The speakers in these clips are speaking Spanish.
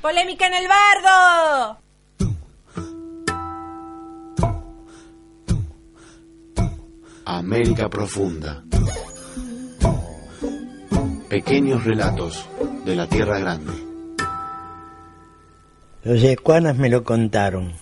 ¡Polémica en el bardo! América Profunda. Pequeños relatos de la Tierra Grande. Los yecuanas me lo contaron.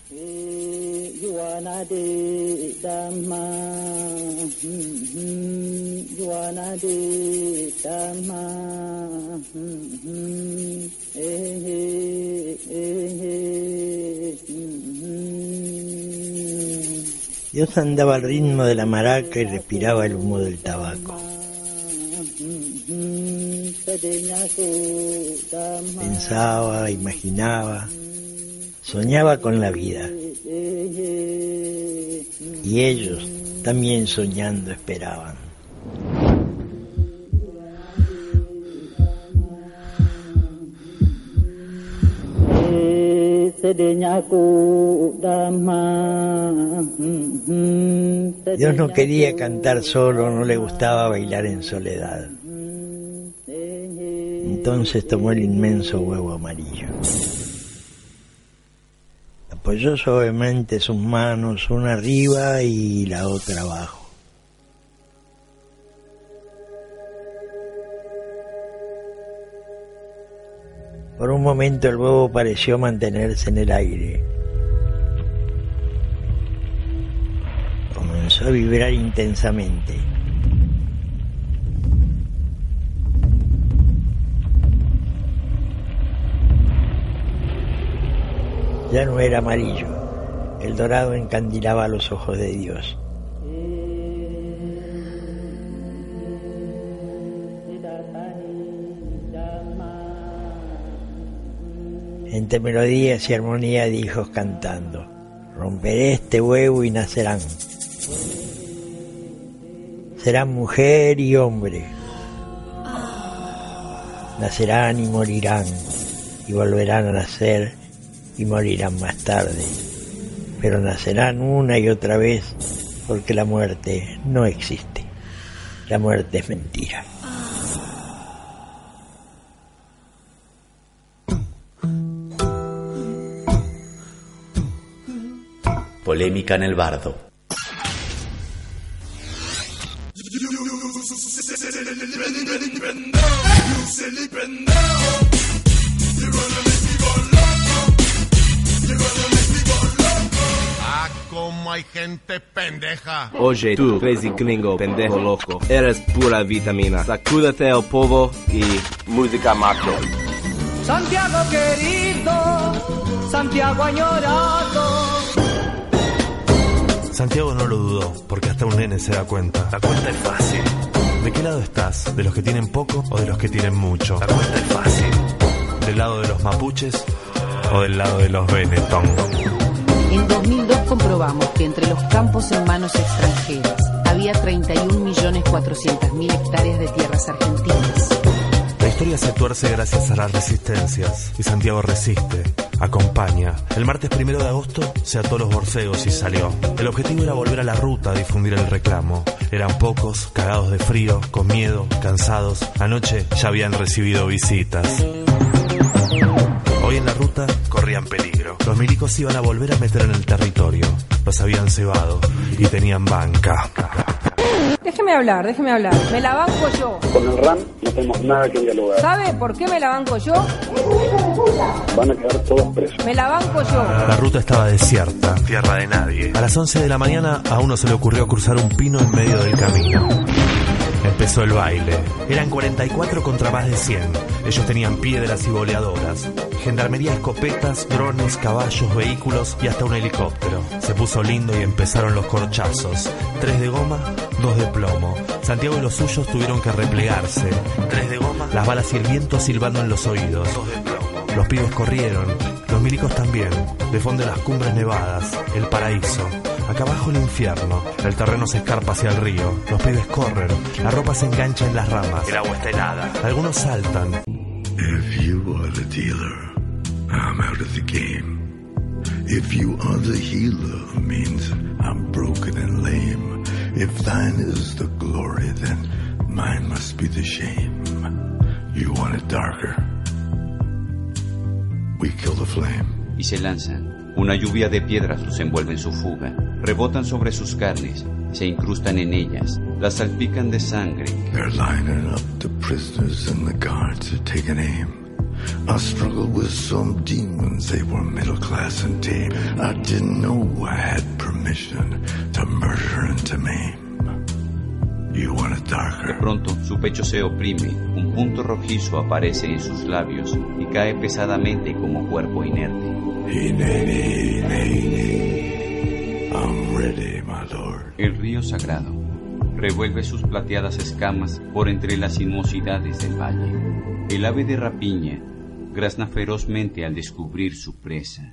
Dios andaba al ritmo de la maraca y respiraba el humo del tabaco. Pensaba, imaginaba, soñaba con la vida. Y ellos, también soñando, esperaban. Dios no quería cantar solo, no le gustaba bailar en soledad. Entonces tomó el inmenso huevo amarillo. Apoyó suavemente sus manos, una arriba y la otra abajo. Por un momento el huevo pareció mantenerse en el aire. Comenzó a vibrar intensamente. Ya no era amarillo. El dorado encandilaba los ojos de Dios. Entre melodías y armonía de hijos cantando: romperé este huevo y nacerán. Serán mujer y hombre. Nacerán y morirán, y volverán a nacer y morirán más tarde. Pero nacerán una y otra vez, porque la muerte no existe. La muerte es mentira. Polémica en el bardo. Ah, como hay gente pendeja. Oye, tú, crazy gringo, pendejo loco, eres pura vitamina. Sacúdate el polvo y música macho. Santiago querido, Santiago añorado. Santiago no lo dudó, porque hasta un nene se da cuenta. La cuenta es fácil. ¿De qué lado estás? ¿De los que tienen poco o de los que tienen mucho? La cuenta es fácil. ¿Del lado de los mapuches o del lado de los Benetton? En 2002 comprobamos que entre los campos en manos extranjeras había 31.400.000 hectáreas de tierras argentinas. La historia se tuerce gracias a las resistencias, y Santiago resiste, acompaña. El martes 1 de agosto se ató los borcegos y salió. El objetivo era volver a la ruta a difundir el reclamo. Eran pocos, cagados de frío, con miedo, cansados. Anoche ya habían recibido visitas. Hoy en la ruta corrían peligro. Los milicos iban a volver a meter en el territorio. Los habían cebado y tenían banca. Déjeme hablar. Me la banco yo. Con el RAM no tenemos nada que dialogar. ¿Sabe por qué me la banco yo? Van a quedar todos presos. Me la banco yo. La ruta estaba desierta, tierra de nadie. A las 11 de la mañana a uno se le ocurrió cruzar un pino en medio del camino. Empezó el baile. Eran 44 contra más de 100. Ellos tenían piedras y boleadoras, gendarmería, escopetas, drones, caballos, vehículos y hasta un helicóptero. Se puso lindo y empezaron los corchazos. 3 de goma, 2 de plomo. Santiago y los suyos tuvieron que replegarse. 3 de goma, las balas y el viento silbando en los oídos. 2 de plomo. Los pibes corrieron, los milicos también. De fondo las cumbres nevadas, el paraíso. Acá abajo el infierno, el terreno se escarpa hacia el río, los pibes corren, la ropa se engancha en las ramas, el agua está helada, algunos saltan. If you are the dealer, I'm out of the game. If you are the healer, means I'm broken and lame. If thine is the glory, then mine must be the shame. You want it darker? we kill the flame. Y se lanzan. Una lluvia de piedras los envuelve en su fuga. Rebotan sobre sus carnes, se incrustan en ellas, las salpican de sangre. They're lining up the prisoners and the guards are taking aim. I struggled with some demons, they were middle class and tame. I didn't know I had permission to murder and to maim. You want it darker? De pronto, su pecho se oprime, un punto rojizo aparece en sus labios y cae pesadamente como cuerpo inerte. I'm ready, my lord. El río sagrado revuelve sus plateadas escamas por entre las sinuosidades del valle. El ave de rapiña grazna ferozmente al descubrir su presa.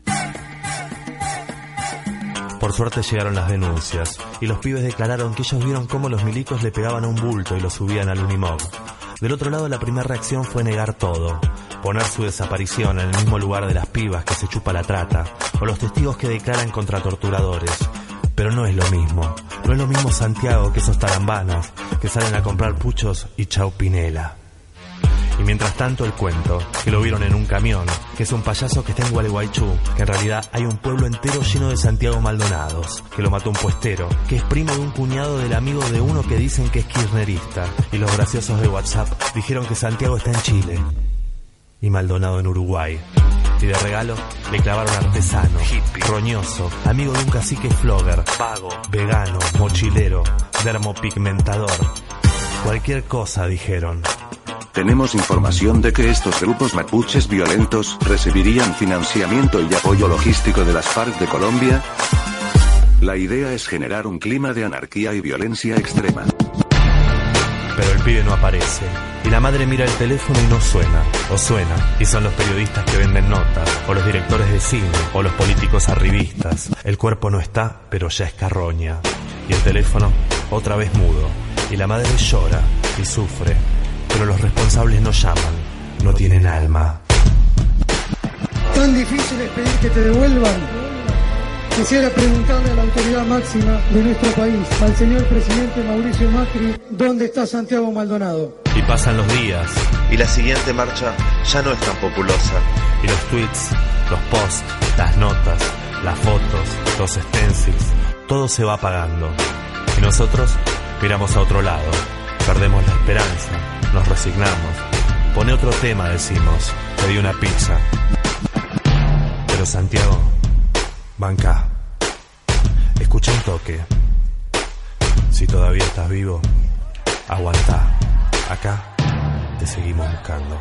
Por suerte llegaron las denuncias y los pibes declararon que ellos vieron cómo los milicos le pegaban a un bulto y lo subían al Unimog. Del otro lado, la primera reacción fue negar todo, poner su desaparición en el mismo lugar de las pibas que se chupa la trata, o los testigos que declaran contra torturadores. Pero no es lo mismo. No es lo mismo Santiago que esos tarambanas que salen a comprar puchos y chau Pinela. Y mientras tanto el cuento, que lo vieron en un camión, que es un payaso que está en Gualeguaychú, que en realidad hay un pueblo entero lleno de Santiago Maldonados, que lo mató un puestero, que es primo de un cuñado del amigo de uno que dicen que es kirchnerista, y los graciosos de WhatsApp dijeron que Santiago está en Chile y Maldonado en Uruguay. Y de regalo le clavaron artesano, hippie, roñoso, amigo de un cacique flogger, vago, vegano, mochilero, dermopigmentador. Cualquier cosa, dijeron. Tenemos información de que estos grupos mapuches violentos recibirían financiamiento y apoyo logístico de las FARC de Colombia. La idea es generar un clima de anarquía y violencia extrema. Pero el pibe no aparece. Y la madre mira el teléfono y no suena. O suena. Y son los periodistas que venden notas. O los directores de cine. O los políticos arribistas. El cuerpo no está, pero ya es carroña. Y el teléfono, otra vez mudo. Y la madre llora y sufre. Pero los responsables no llaman. No tienen alma. Tan difícil es pedir que te devuelvan. Quisiera preguntarle a la autoridad máxima de nuestro país, al señor presidente Mauricio Macri, ¿dónde está Santiago Maldonado? Y pasan los días. Y la siguiente marcha ya no es tan populosa. Y los tweets, los posts, las notas, las fotos, los stencils, todo se va apagando. Y nosotros miramos a otro lado, perdemos la esperanza, nos resignamos. Pone otro tema, decimos, pedí una pizza. Pero Santiago, banca, escucha un toque. Si todavía estás vivo, aguantá. Acá te seguimos buscando.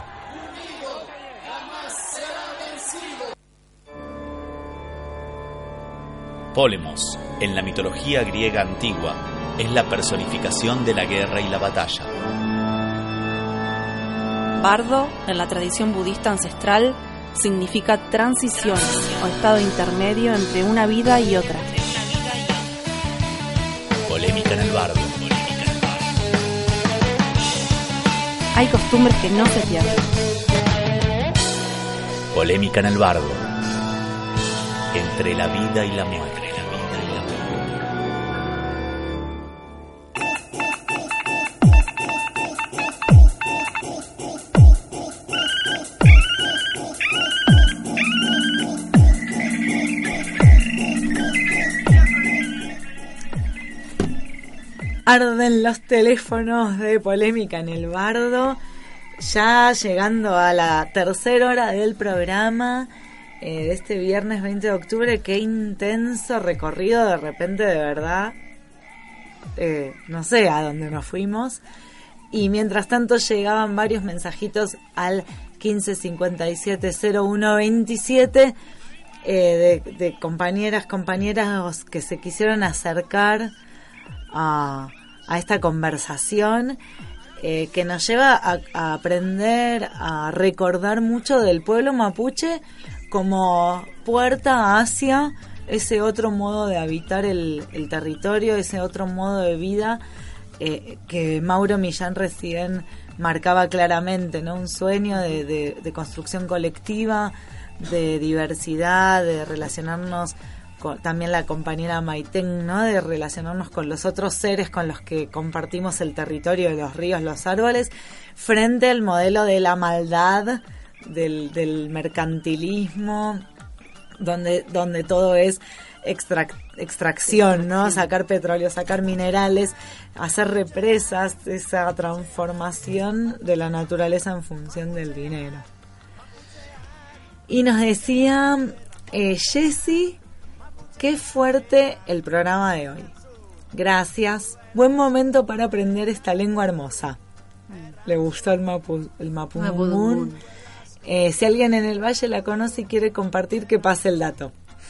Pólemos, en la mitología griega antigua, es la personificación de la guerra y la batalla. Bardo, en la tradición budista ancestral, significa transición o estado intermedio entre una vida y otra. Polémica en el bardo. Hay costumbres que no se pierden. Polémica en el bardo. Entre la vida y la muerte. Arden los teléfonos de Polémica en el bardo, ya llegando a la tercera hora del programa de este viernes 20 de octubre. Qué intenso recorrido, de repente, de verdad, no sé a dónde nos fuimos. Y mientras tanto llegaban varios mensajitos al 1557-0127 de compañeras que se quisieron acercar a esta conversación que nos lleva a aprender, a recordar mucho del pueblo mapuche como puerta hacia ese otro modo de habitar el territorio, ese otro modo de vida que Mauro Millán recién marcaba claramente, ¿no? Un sueño de construcción colectiva, de diversidad, de relacionarnos también la compañera Maitén, ¿no? De relacionarnos con los otros seres con los que compartimos el territorio de los ríos, los árboles, frente al modelo de la maldad del mercantilismo, donde todo es extracción, ¿no? Sacar petróleo, sacar minerales, hacer represas, esa transformación de la naturaleza en función del dinero. Y nos decía Jessy, qué fuerte el programa de hoy. Gracias. Buen momento para aprender esta lengua hermosa. Le gustó el Mapudungún. Si alguien en el valle la conoce y quiere compartir, que pase el dato.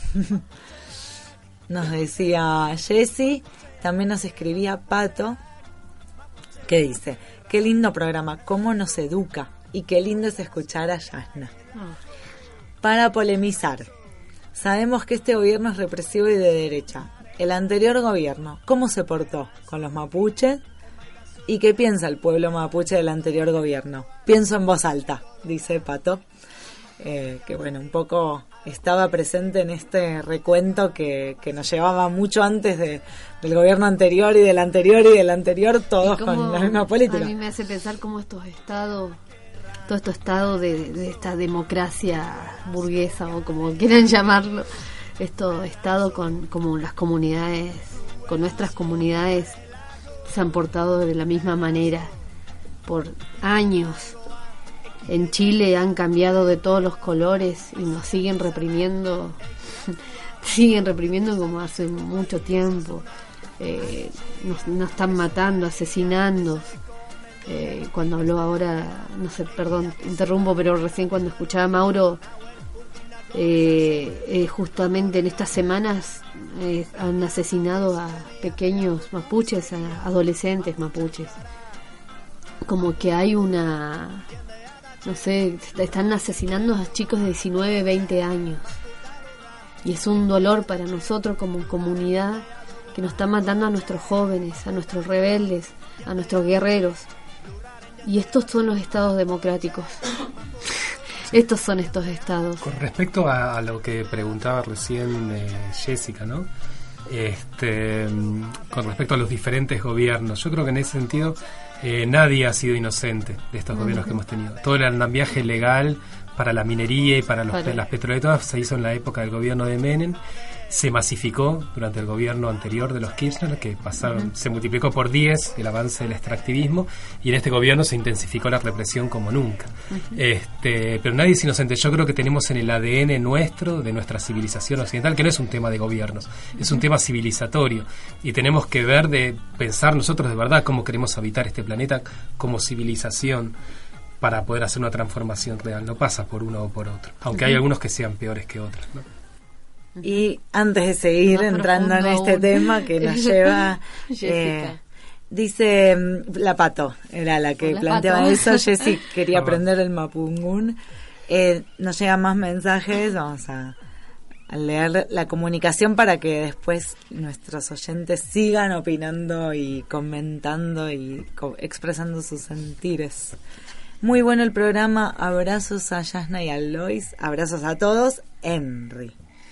Nos decía Jessy. También nos escribía Pato, que dice: qué lindo programa, cómo nos educa, y qué lindo es escuchar a Yasna. Para polemizar, sabemos que este gobierno es represivo y de derecha. El anterior gobierno, ¿cómo se portó con los mapuches? ¿Y qué piensa el pueblo mapuche del anterior gobierno? Pienso en voz alta, dice Pato, que bueno, un poco estaba presente en este recuento que nos llevaba mucho antes del gobierno anterior y del anterior y del anterior, todos con la misma política. A mí me hace pensar cómo estos estados, todo este estado de esta democracia burguesa o como quieran llamarlo, estos estados como las comunidades, con nuestras comunidades, se han portado de la misma manera por años. En Chile han cambiado de todos los colores y nos siguen reprimiendo como hace mucho tiempo. Nos están matando, asesinando. Cuando habló ahora, no sé, perdón, interrumpo, pero recién cuando escuchaba a Mauro, justamente en estas semanas han asesinado a pequeños mapuches, a adolescentes mapuches. Como que hay una, no sé, están asesinando a chicos de 19, 20 años. Y es un dolor para nosotros como comunidad, que nos están matando a nuestros jóvenes, a nuestros rebeldes, a nuestros guerreros. Y estos son los estados democráticos. Estos son estos estados. Con respecto a lo que preguntaba recién Jessica, ¿no? Con respecto a los diferentes gobiernos, yo creo que en ese sentido nadie ha sido inocente de estos gobiernos que hemos tenido. Todo el andamiaje legal para la minería y para las petroleras se hizo en la época del gobierno de Menem. Se masificó durante el gobierno anterior de los Kirchner, que se multiplicó por 10 el avance del extractivismo, y en este gobierno se intensificó la represión como nunca. Pero nadie es inocente. Yo creo que tenemos en el ADN nuestro, de nuestra civilización occidental, que no es un tema de gobiernos, es un tema civilizatorio, y tenemos que pensar nosotros de verdad cómo queremos habitar este planeta como civilización para poder hacer una transformación real. No pasa por uno o por otro, aunque hay algunos que sean peores que otros, ¿no? Y antes de seguir entrando en este tema que nos lleva, dice la Pato, era la que planteaba Pato. Eso. Jessy quería aprender el Mapudungún. Nos llegan más mensajes, vamos a leer la comunicación para que después nuestros oyentes sigan opinando y comentando y expresando sus sentires. Muy bueno el programa, abrazos a Yasna y a Lois, abrazos a todos, Henry.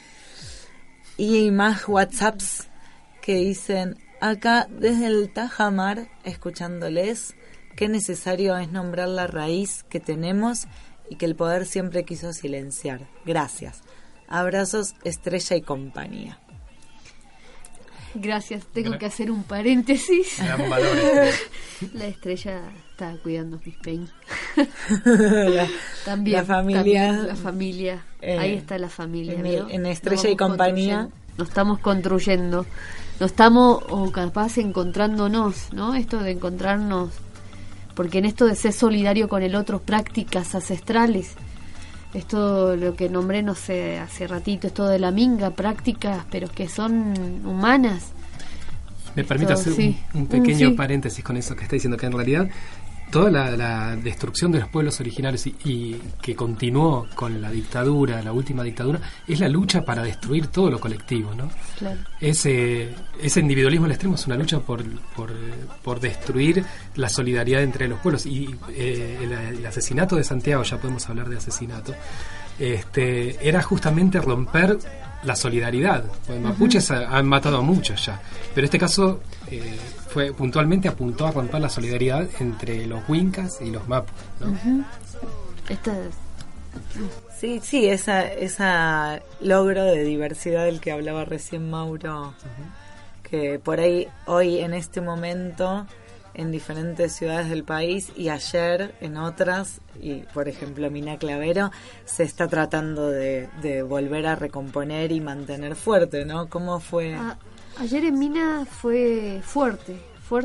Y más WhatsApps que dicen: acá desde el Tajamar, escuchándoles, qué necesario es nombrar la raíz que tenemos y que el poder siempre quiso silenciar. Gracias. Abrazos, Estrella y compañía. Gracias, tengo que hacer un paréntesis. La Estrella está cuidando mis peñas. También la familia. Ahí está la familia. En Estrella y compañía. Nos estamos construyendo. Nos estamos, o capaz, encontrándonos, ¿no? Esto de encontrarnos. Porque en esto de ser solidario con el otro, prácticas ancestrales. Esto, lo que nombré, no sé, hace ratito, esto de la minga, prácticas, pero que son humanas. Me permite hacer un pequeño paréntesis con eso que está diciendo, que en realidad toda la destrucción de los pueblos originarios y que continuó con la dictadura, la última dictadura, es la lucha para destruir todo lo colectivo, ¿no? Claro. Ese individualismo al extremo es una lucha por destruir la solidaridad entre los pueblos. Y el asesinato de Santiago, ya podemos hablar de asesinato, era justamente romper la solidaridad. Los mapuches han matado a muchos ya, pero este caso puntualmente apuntó a romper la solidaridad entre los huincas y los mapus, ¿no? Sí, esa logro de diversidad del que hablaba recién Mauro, que por ahí hoy en este momento en diferentes ciudades del país y ayer en otras, y por ejemplo Mina Clavero, se está tratando de volver a recomponer y mantener fuerte, ¿no? ¿Cómo fue? Ayer en Mina fue fuerte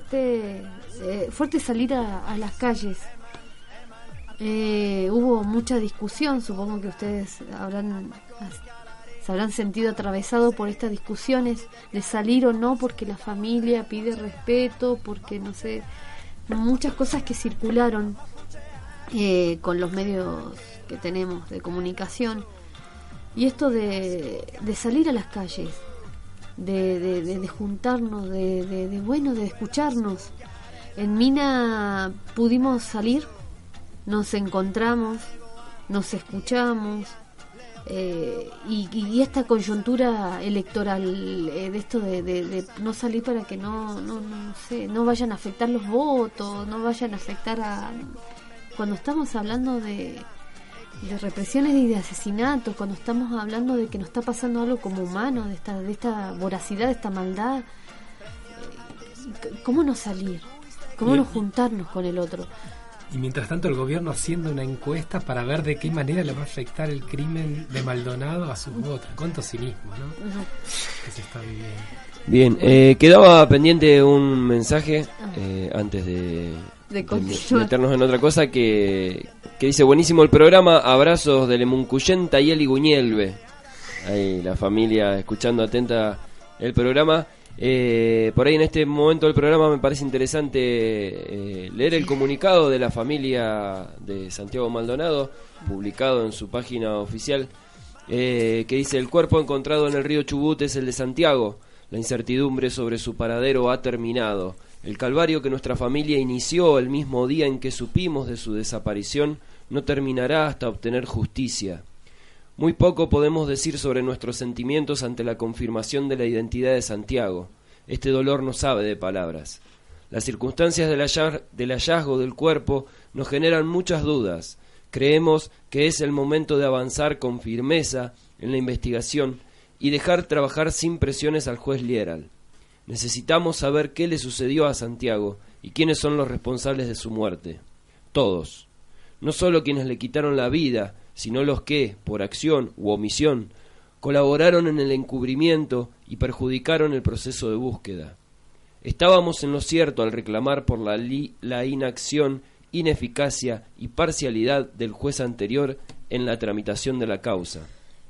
salir a las calles. Hubo mucha discusión, supongo que ustedes se habrán sentido atravesados por estas discusiones de salir o no porque la familia pide respeto, porque no sé, muchas cosas que circularon con los medios que tenemos de comunicación, y esto de salir a las calles, de juntarnos, de escucharnos. En Mina pudimos salir, nos encontramos, nos escuchamos, y esta coyuntura electoral, de esto de no salir para que no vayan a afectar los votos, no vayan a afectar cuando estamos hablando de represiones y de asesinatos, cuando estamos hablando de que nos está pasando algo como humano, de esta voracidad, de esta maldad, ¿cómo no salir? ¿Cómo no juntarnos con el otro? Y mientras tanto el gobierno haciendo una encuesta para ver de qué manera le va a afectar el crimen de Maldonado a sus votos. Cuánto cinismo, ¿no? Que se está viviendo. Bien, quedaba pendiente un mensaje antes de meternos en otra cosa que dice: buenísimo el programa, abrazos de Lemuncuyenta y Eli Guñelve. Ahí la familia escuchando atenta el programa. Por ahí en este momento del programa me parece interesante leer el comunicado de la familia de Santiago Maldonado, publicado en su página oficial, que dice: el cuerpo encontrado en el río Chubut es el de Santiago, la incertidumbre sobre su paradero ha terminado, el calvario que nuestra familia inició el mismo día en que supimos de su desaparición no terminará hasta obtener justicia. Muy poco podemos decir sobre nuestros sentimientos ante la confirmación de la identidad de Santiago. Este dolor no sabe de palabras. Las circunstancias del hallazgo del cuerpo nos generan muchas dudas. Creemos que es el momento de avanzar con firmeza en la investigación y dejar trabajar sin presiones al juez Lieral. Necesitamos saber qué le sucedió a Santiago y quiénes son los responsables de su muerte. Todos. No solo quienes le quitaron la vida, sino los que, por acción u omisión, colaboraron en el encubrimiento y perjudicaron el proceso de búsqueda. Estábamos en lo cierto al reclamar por la inacción, ineficacia y parcialidad del juez anterior en la tramitación de la causa.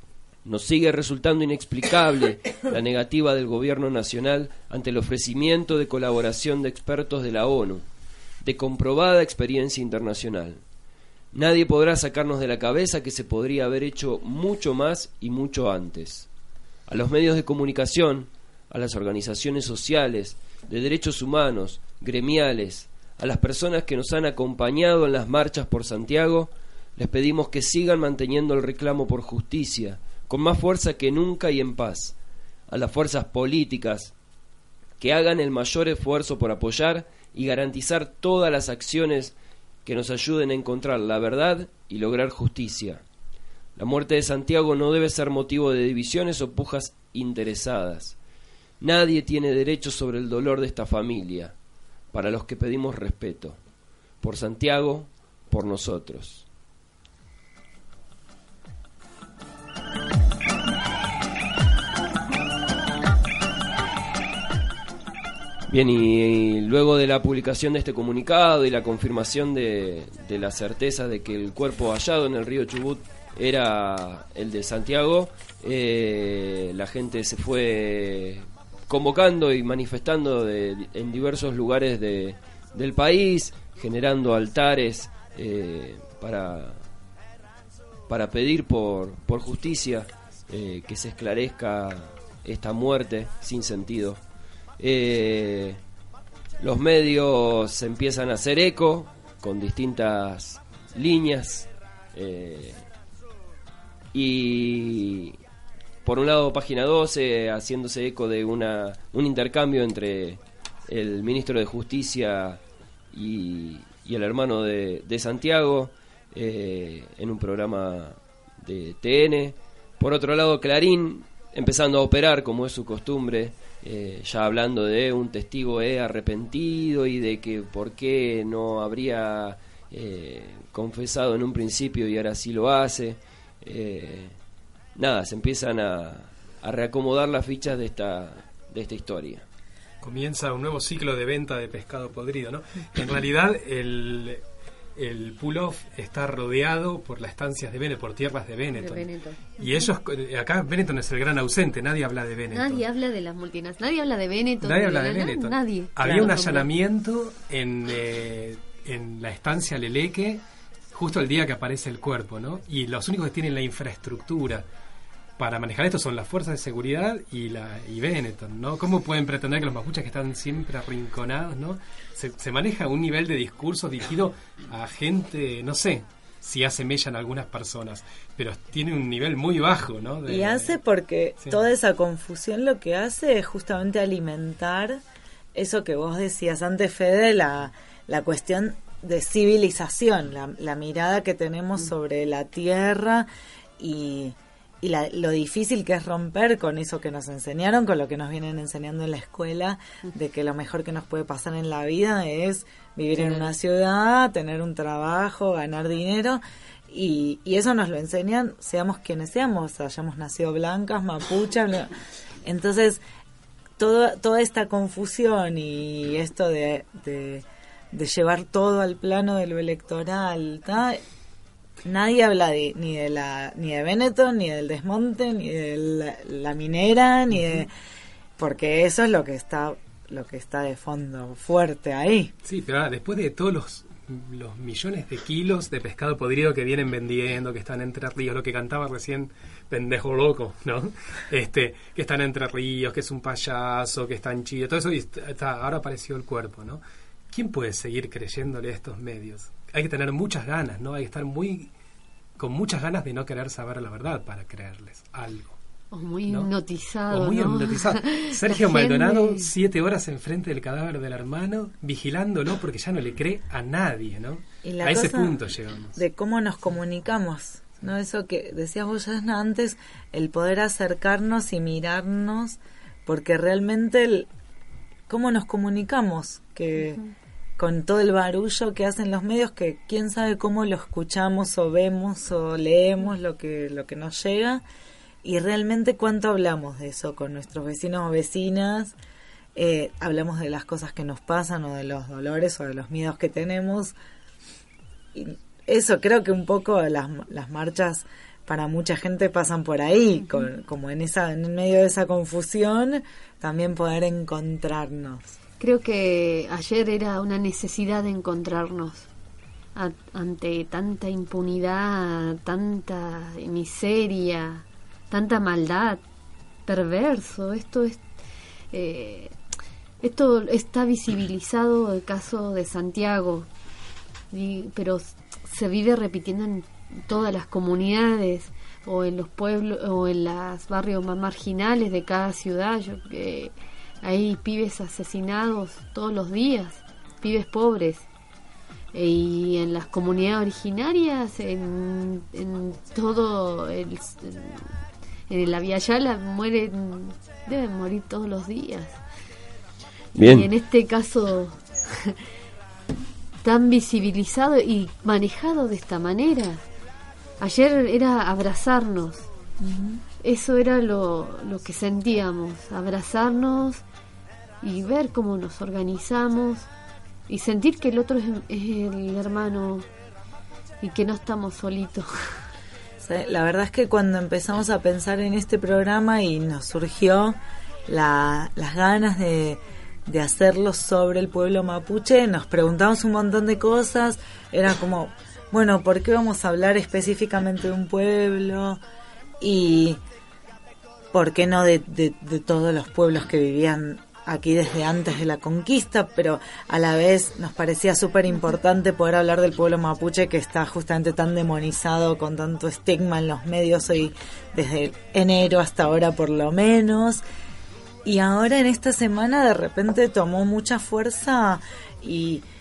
Nos sigue resultando inexplicable la negativa del gobierno nacional ante el ofrecimiento de colaboración de expertos de la ONU, de comprobada experiencia internacional. Nadie podrá sacarnos de la cabeza que se podría haber hecho mucho más y mucho antes. A los medios de comunicación, a las organizaciones sociales, de derechos humanos, gremiales, a las personas que nos han acompañado en las marchas por Santiago, les pedimos que sigan manteniendo el reclamo por justicia, con más fuerza que nunca y en paz. A las fuerzas políticas, que hagan el mayor esfuerzo por apoyar y garantizar todas las acciones que nos ayuden a encontrar la verdad y lograr justicia. La muerte de Santiago no debe ser motivo de divisiones o pujas interesadas. Nadie tiene derecho sobre el dolor de esta familia, para los que pedimos respeto. Por Santiago, por nosotros. Bien, y luego de la publicación de este comunicado y la confirmación de la certeza de que el cuerpo hallado en el río Chubut era el de Santiago, la gente se fue convocando y manifestando en diversos lugares del país, generando altares para pedir por justicia, que se esclarezca esta muerte sin sentido. Los medios se empiezan a hacer eco con distintas líneas, y por un lado Página 12 haciéndose eco de un intercambio entre el ministro de Justicia y el hermano de Santiago, en un programa de TN. Por otro lado, Clarín empezando a operar como es su costumbre, ya hablando de un testigo arrepentido y de que por qué no habría confesado en un principio y ahora sí lo hace. Se empiezan a reacomodar las fichas de esta historia. Comienza un nuevo ciclo de venta de pescado podrido, ¿no? En realidad el pull-off está rodeado por las estancias de Benetton, por tierras de Benetton. Y ellos, acá Benetton es el gran ausente, nadie habla de Benetton. Nadie habla de las multinacionales, nadie habla de Benetton. Nadie habla de Benetton. Nadie. Había un allanamiento en la estancia Leleque justo el día que aparece el cuerpo, ¿no? Y los únicos que tienen la infraestructura para manejar esto son las fuerzas de seguridad y Benetton, ¿no? ¿Cómo pueden pretender que los mapuches que están siempre arrinconados, ¿no? Se maneja un nivel de discurso dirigido a gente, no sé si hace mella en algunas personas, pero tiene un nivel muy bajo, ¿no? Y hace porque toda esa confusión lo que hace es justamente alimentar eso que vos decías antes, Fede, la cuestión de civilización, la mirada que tenemos sobre la tierra y lo difícil que es romper con eso que nos enseñaron, con lo que nos vienen enseñando en la escuela, de que lo mejor que nos puede pasar en la vida es vivir en una ciudad, tener un trabajo, ganar dinero, y eso nos lo enseñan, seamos quienes seamos, hayamos nacido blancas, mapuches, entonces toda esta confusión y esto de llevar todo al plano de lo electoral, nadie habla ni de Benetton, ni del desmonte, ni de la minera, ni de, porque eso es lo que está de fondo fuerte ahí. Sí, pero ahora, después de todos los millones de kilos de pescado podrido que vienen vendiendo, que están entre ríos, lo que cantaba recién Pendejo Loco, ¿no? Que están entre ríos, que es un payaso, que está en Chile, todo eso, y ahora apareció el cuerpo, ¿no? ¿Quién puede seguir creyéndole a estos medios? Hay que tener muchas ganas, ¿no? Hay que estar con muchas ganas de no querer saber la verdad para creerles algo. O muy hipnotizado, hipnotizado. Sergio Maldonado, 7 horas enfrente del cadáver del hermano, vigilándolo porque ya no le cree a nadie, ¿no? Y a ese punto llegamos. De cómo nos comunicamos, ¿no? Eso que decías vos ya antes, el poder acercarnos y mirarnos, porque realmente cómo nos comunicamos, que con todo el barullo que hacen los medios, que quién sabe cómo lo escuchamos o vemos o leemos lo que nos llega, y realmente cuánto hablamos de eso con nuestros vecinos o vecinas, hablamos de las cosas que nos pasan o de los dolores o de los miedos que tenemos, y eso creo que un poco las marchas para mucha gente pasan por ahí, como en medio de esa confusión también poder encontrarnos. Creo que ayer era una necesidad de encontrarnos ante tanta impunidad, tanta miseria, tanta maldad, perverso. Esto está visibilizado el caso de Santiago, pero se vive repitiendo en todas las comunidades o en los pueblos o en los barrios más marginales de cada ciudad. Hay pibes asesinados todos los días, pibes pobres, y en las comunidades originarias, en todo en la Vía Yala deben morir todos los días. Bien. Y en este caso tan visibilizado y manejado de esta manera. Ayer era abrazarnos. Eso era lo que sentíamos, abrazarnos y ver cómo nos organizamos y sentir que el otro es el hermano y que no estamos solitos. La verdad es que cuando empezamos a pensar en este programa y nos surgió las ganas de hacerlo sobre el pueblo mapuche, nos preguntamos un montón de cosas. Era como, bueno, ¿por qué vamos a hablar específicamente de un pueblo? Y ¿por qué no de todos los pueblos que vivían aquí desde antes de la conquista? Pero a la vez nos parecía súper importante poder hablar del pueblo mapuche, que está justamente tan demonizado, con tanto estigma en los medios hoy, desde enero hasta ahora por lo menos. Y ahora en esta semana de repente tomó mucha fuerza y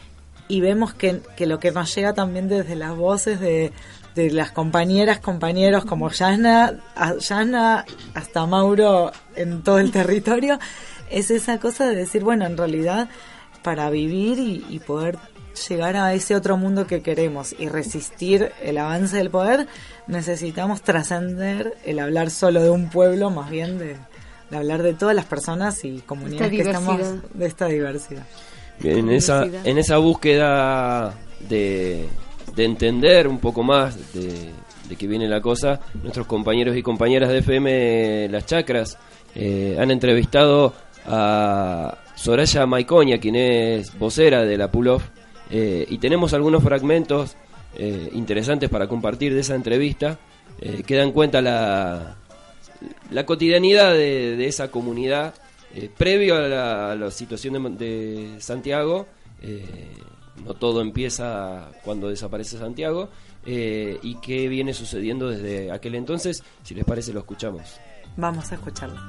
y vemos que lo que nos llega también desde las voces de las compañeras, compañeros como Yana hasta Mauro en todo el territorio, es esa cosa de decir, bueno, en realidad para vivir y poder llegar a ese otro mundo que queremos y resistir el avance del poder, necesitamos trascender el hablar solo de un pueblo, más bien de hablar de todas las personas y comunidades que estamos, de esta diversidad. Bien, en esa búsqueda de entender un poco más de qué viene la cosa, nuestros compañeros y compañeras de FM Las Chacras han entrevistado a Soraya Maicoña, quien es vocera de la Pull-Off, y tenemos algunos fragmentos interesantes para compartir de esa entrevista que dan cuenta la cotidianidad de esa comunidad previo a la situación de Santiago. No todo empieza cuando desaparece Santiago, y qué viene sucediendo desde aquel entonces. Si les parece, lo escuchamos. Vamos a escucharlo.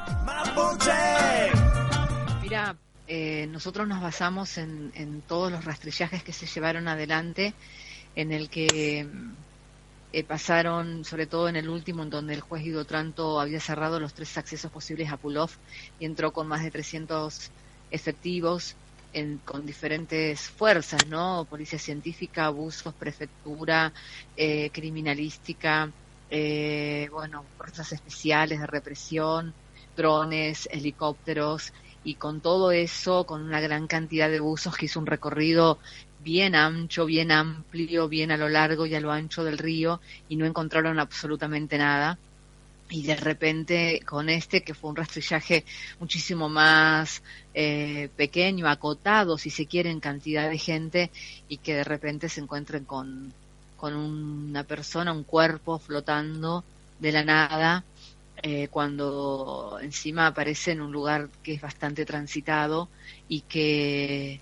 Mira, nosotros nos basamos en todos los rastrillajes que se llevaron adelante, en el que pasaron, sobre todo en el último, en donde el juez Guido Tranto había cerrado los 3 accesos posibles a Pull-Off y entró con más de 300 efectivos con diferentes fuerzas, ¿no? Policía científica, abusos, prefectura, criminalística, fuerzas especiales de represión, drones, helicópteros, y con todo eso, con una gran cantidad de buzos que hizo un recorrido bien ancho, bien amplio, bien a lo largo y a lo ancho del río, y no encontraron absolutamente nada. Y de repente con que fue un rastrillaje muchísimo más pequeño, acotado, si se quiere, en cantidad de gente, y que de repente se encuentren con una persona, un cuerpo flotando de la nada, cuando encima aparece en un lugar que es bastante transitado y que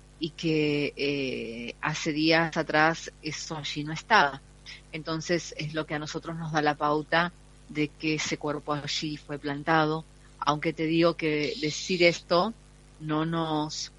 hace días atrás eso allí no estaba. Entonces es lo que a nosotros nos da la pauta de que ese cuerpo allí fue plantado, aunque te digo que decir esto no nos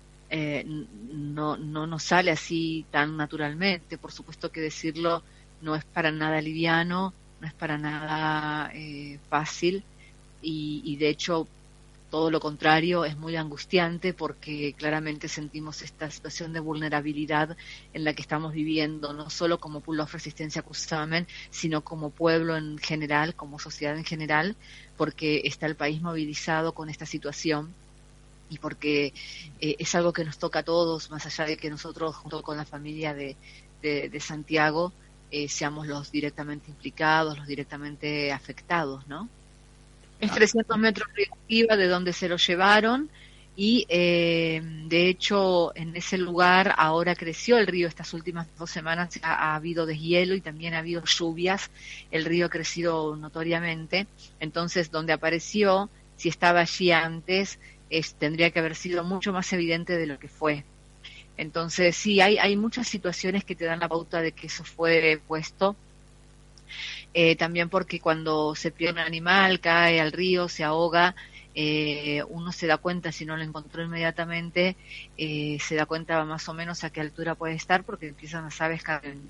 sale así tan naturalmente. Por supuesto que decirlo no es para nada liviano, no es para nada fácil, y de hecho todo lo contrario, es muy angustiante, porque claramente sentimos esta situación de vulnerabilidad en la que estamos viviendo, no solo como Pull-Off Resistencia Cusamen, sino como pueblo en general, como sociedad en general, porque está el país movilizado con esta situación, y porque es algo que nos toca a todos, más allá de que nosotros, junto con la familia de Santiago, seamos los directamente implicados, los directamente afectados, ¿no? Es 300 metros arriba de donde se lo llevaron, y de hecho en ese lugar ahora creció el río. Estas últimas 2 semanas ha habido deshielo y también ha habido lluvias, el río ha crecido notoriamente. Entonces donde apareció, si estaba allí antes, tendría que haber sido mucho más evidente de lo que fue. Entonces sí, hay muchas situaciones que te dan la pauta de que eso fue puesto. También porque cuando se pierde un animal, cae al río, se ahoga, uno se da cuenta, si no lo encontró inmediatamente, se da cuenta más o menos a qué altura puede estar, porque empiezan las aves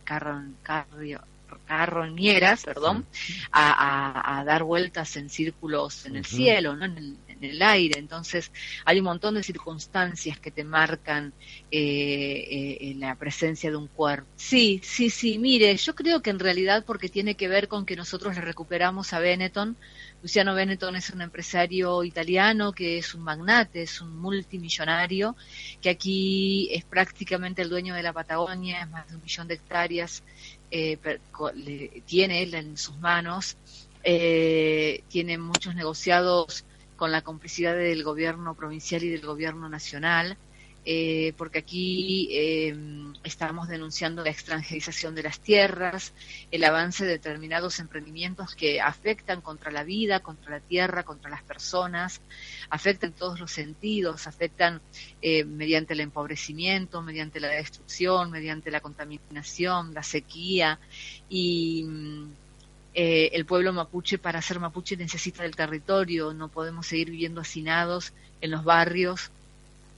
carroñeras, a dar vueltas en círculos en el cielo, ¿no? en el aire. Entonces hay un montón de circunstancias que te marcan la presencia de un cuerpo. Sí, mire, yo creo que en realidad porque tiene que ver con que nosotros le recuperamos a Benetton. Luciano Benetton es un empresario italiano que es un magnate, es un multimillonario, que aquí es prácticamente el dueño de la Patagonia, es más de 1 millón de hectáreas, tiene él en sus manos, tiene muchos negociados con la complicidad del gobierno provincial y del gobierno nacional, porque aquí estamos denunciando la extranjerización de las tierras, el avance de determinados emprendimientos que afectan contra la vida, contra la tierra, contra las personas, afectan todos los sentidos, afectan mediante el empobrecimiento, mediante la destrucción, mediante la contaminación, la sequía, y el pueblo mapuche, para ser mapuche, necesita del territorio. No podemos seguir viviendo hacinados en los barrios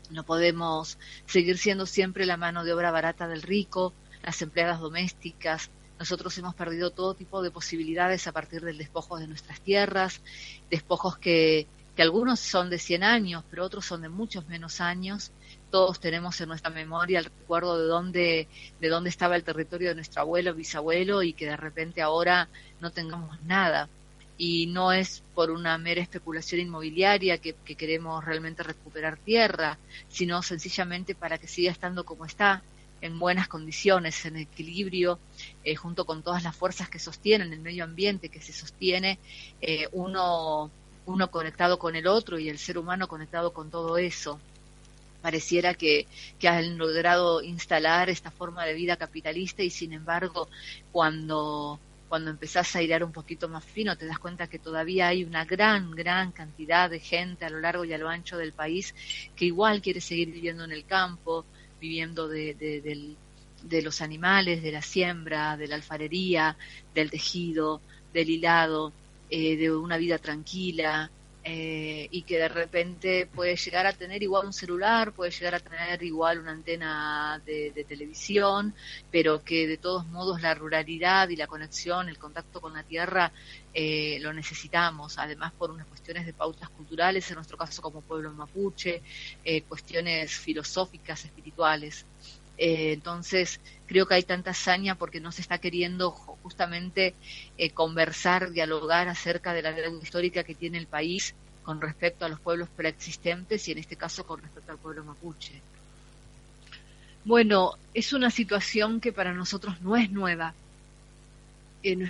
No podemos seguir siendo siempre la mano de obra barata del rico, las empleadas domésticas. Nosotros hemos perdido todo tipo de posibilidades a partir del despojo de nuestras tierras, despojos que algunos son de 100 años, pero otros son de muchos menos años. Todos tenemos en nuestra memoria el recuerdo de dónde estaba el territorio de nuestro abuelo, bisabuelo, y que de repente ahora no tengamos nada. Y no es por una mera especulación inmobiliaria que queremos realmente recuperar tierra, sino sencillamente para que siga estando como está, en buenas condiciones, en equilibrio, junto con todas las fuerzas que sostienen el medio ambiente, que se sostiene, uno conectado con el otro y el ser humano conectado con todo eso. Pareciera que han logrado instalar esta forma de vida capitalista, y sin embargo, cuando empezás a hilar un poquito más fino, te das cuenta que todavía hay una gran cantidad de gente a lo largo y a lo ancho del país que igual quiere seguir viviendo en el campo, viviendo de los animales, de la siembra, de la alfarería, del tejido, del hilado, de una vida tranquila, y que de repente puede llegar a tener igual un celular, puede llegar a tener igual una antena de televisión, pero que de todos modos la ruralidad y la conexión, el contacto con la tierra, lo necesitamos, además por unas cuestiones de pautas culturales, en nuestro caso como pueblo mapuche, cuestiones filosóficas, espirituales. Entonces creo que hay tanta hazaña porque no se está queriendo justamente conversar, dialogar acerca de la deuda histórica que tiene el país con respecto a los pueblos preexistentes, y en este caso con respecto al pueblo mapuche. Bueno, es una situación que para nosotros no es nueva. El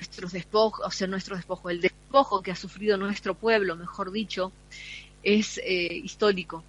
despojo que ha sufrido nuestro pueblo, mejor dicho, es histórico.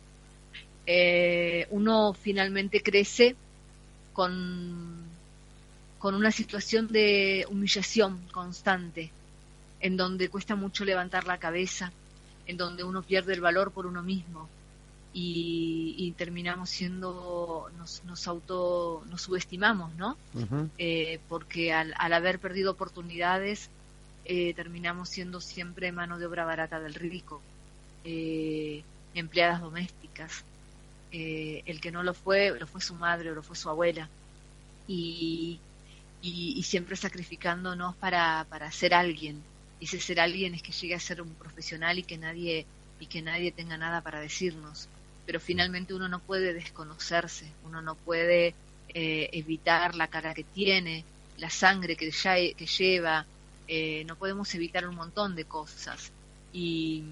Uno finalmente crece con una situación de humillación constante, en donde cuesta mucho levantar la cabeza, en donde uno pierde el valor por uno mismo, y terminamos siendo, nos subestimamos, ¿no? Uh-huh. Porque al haber perdido oportunidades, terminamos siendo siempre mano de obra barata del rico, empleadas domésticas. El que no lo fue su madre o lo fue su abuela, y siempre sacrificándonos para ser alguien, y ese ser alguien es que llegue a ser un profesional y que nadie tenga nada para decirnos. Pero finalmente uno no puede desconocerse, uno no puede evitar la cara que tiene, la sangre que lleva, no podemos evitar un montón de cosas, y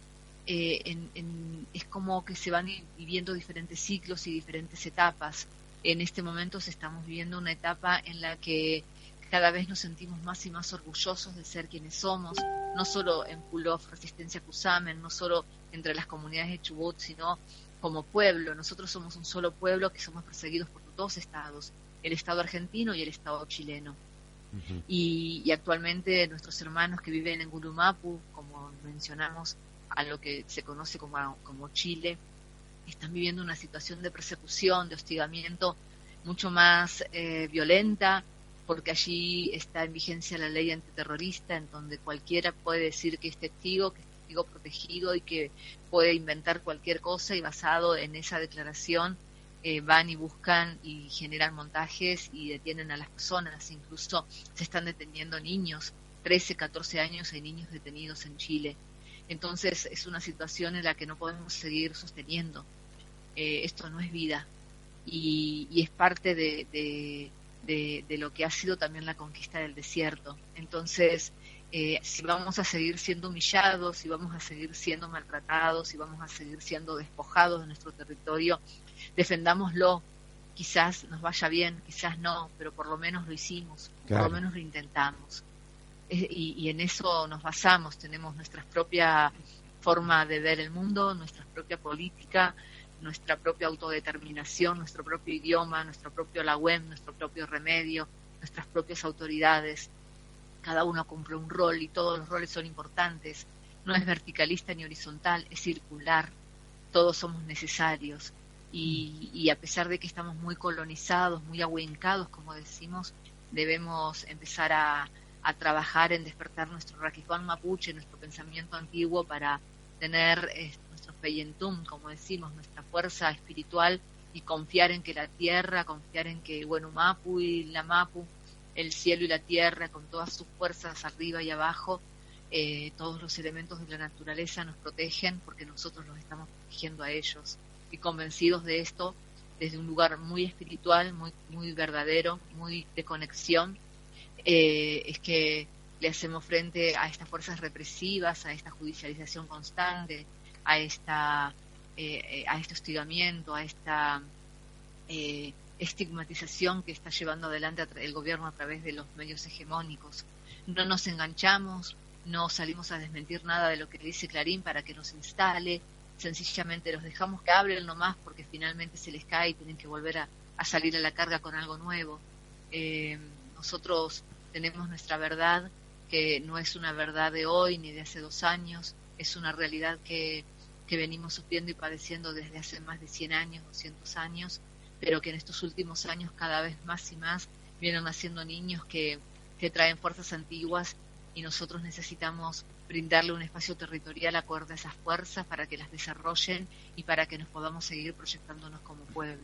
es como que se van viviendo diferentes ciclos y diferentes etapas. En este momento estamos viviendo una etapa en la que cada vez nos sentimos más y más orgullosos de ser quienes somos, no solo en Pulov, Resistencia Cusamen, no solo entre las comunidades de Chubut, sino como pueblo. Nosotros somos un solo pueblo que somos perseguidos por dos estados, el Estado argentino y el Estado chileno. Uh-huh. Y actualmente nuestros hermanos que viven en Gulumapu, como mencionamos, a lo que se conoce como Chile, están viviendo una situación de persecución, de hostigamiento mucho más violenta, porque allí está en vigencia la ley antiterrorista, en donde cualquiera puede decir que es testigo protegido, y que puede inventar cualquier cosa, y basado en esa declaración van y buscan y generan montajes y detienen a las personas. Incluso se están deteniendo niños, 13, 14 años hay niños detenidos en Chile. Entonces es una situación en la que no podemos seguir sosteniendo. Esto no es vida, y es parte de lo que ha sido también la conquista del desierto. Entonces, si vamos a seguir siendo humillados, si vamos a seguir siendo maltratados, si vamos a seguir siendo despojados de nuestro territorio, defendámoslo. Quizás nos vaya bien, quizás no, pero por lo menos lo hicimos, claro. Por lo menos lo intentamos. Y en eso nos basamos, tenemos nuestra propia forma de ver el mundo, nuestra propia política, nuestra propia autodeterminación, nuestro propio idioma, nuestro propio lagüem, nuestro propio remedio, nuestras propias autoridades. Cada uno cumple un rol y todos los roles son importantes. No es verticalista ni horizontal, es circular. Todos somos necesarios. Y a pesar de que estamos muy colonizados, muy ahuencados, como decimos, debemos empezar a trabajar en despertar nuestro raquijuán mapuche, nuestro pensamiento antiguo, para tener nuestro feyentum, como decimos, nuestra fuerza espiritual, y confiar en que la tierra, confiar en que Huenumapu y la Mapu, el cielo y la tierra, con todas sus fuerzas arriba y abajo, todos los elementos de la naturaleza nos protegen, porque nosotros los estamos protegiendo a ellos. Y convencidos de esto, desde un lugar muy espiritual, muy verdadero, muy de conexión, es que le hacemos frente a estas fuerzas represivas, a esta judicialización constante, a este hostigamiento, a esta estigmatización que está llevando adelante el gobierno a través de los medios hegemónicos. No nos enganchamos, no salimos a desmentir nada de lo que dice Clarín para que nos instale, sencillamente los dejamos que hablen nomás, porque finalmente se les cae y tienen que volver a salir a la carga con algo nuevo. Nosotros tenemos nuestra verdad, que no es una verdad de hoy ni de hace 2 años, es una realidad que venimos sufriendo y padeciendo desde hace más de 100 años, 200 años, pero que en estos últimos años cada vez más y más vienen naciendo niños que traen fuerzas antiguas, y nosotros necesitamos brindarle un espacio territorial acorde a esas fuerzas para que las desarrollen y para que nos podamos seguir proyectándonos como pueblo.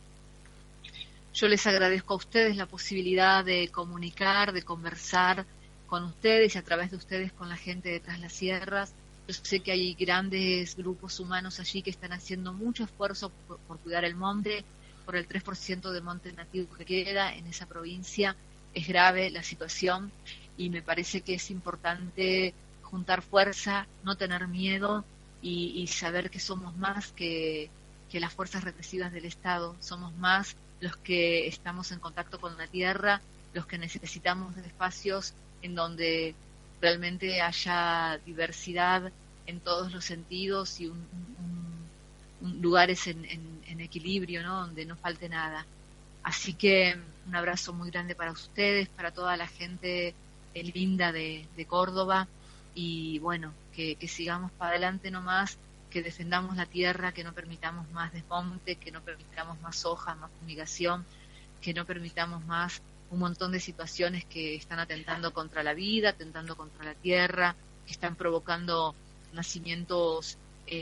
Yo les agradezco a ustedes la posibilidad de comunicar, de conversar con ustedes y a través de ustedes con la gente de Tras las Sierras. Yo sé que hay grandes grupos humanos allí que están haciendo mucho esfuerzo por cuidar el monte, por el 3% de monte nativo que queda en esa provincia. Es grave la situación y me parece que es importante juntar fuerza, no tener miedo y saber que somos más que las fuerzas represivas del Estado. Somos más los que estamos en contacto con la tierra, los que necesitamos de espacios en donde realmente haya diversidad en todos los sentidos y lugares en equilibrio, ¿no? Donde no falte nada. Así que un abrazo muy grande para ustedes, para toda la gente linda de Córdoba, y bueno, que sigamos para adelante nomás, que defendamos la tierra, que no permitamos más desmonte, que no permitamos más soja, más fumigación, que no permitamos más un montón de situaciones que están atentando contra la vida, atentando contra la tierra, que están provocando nacimientos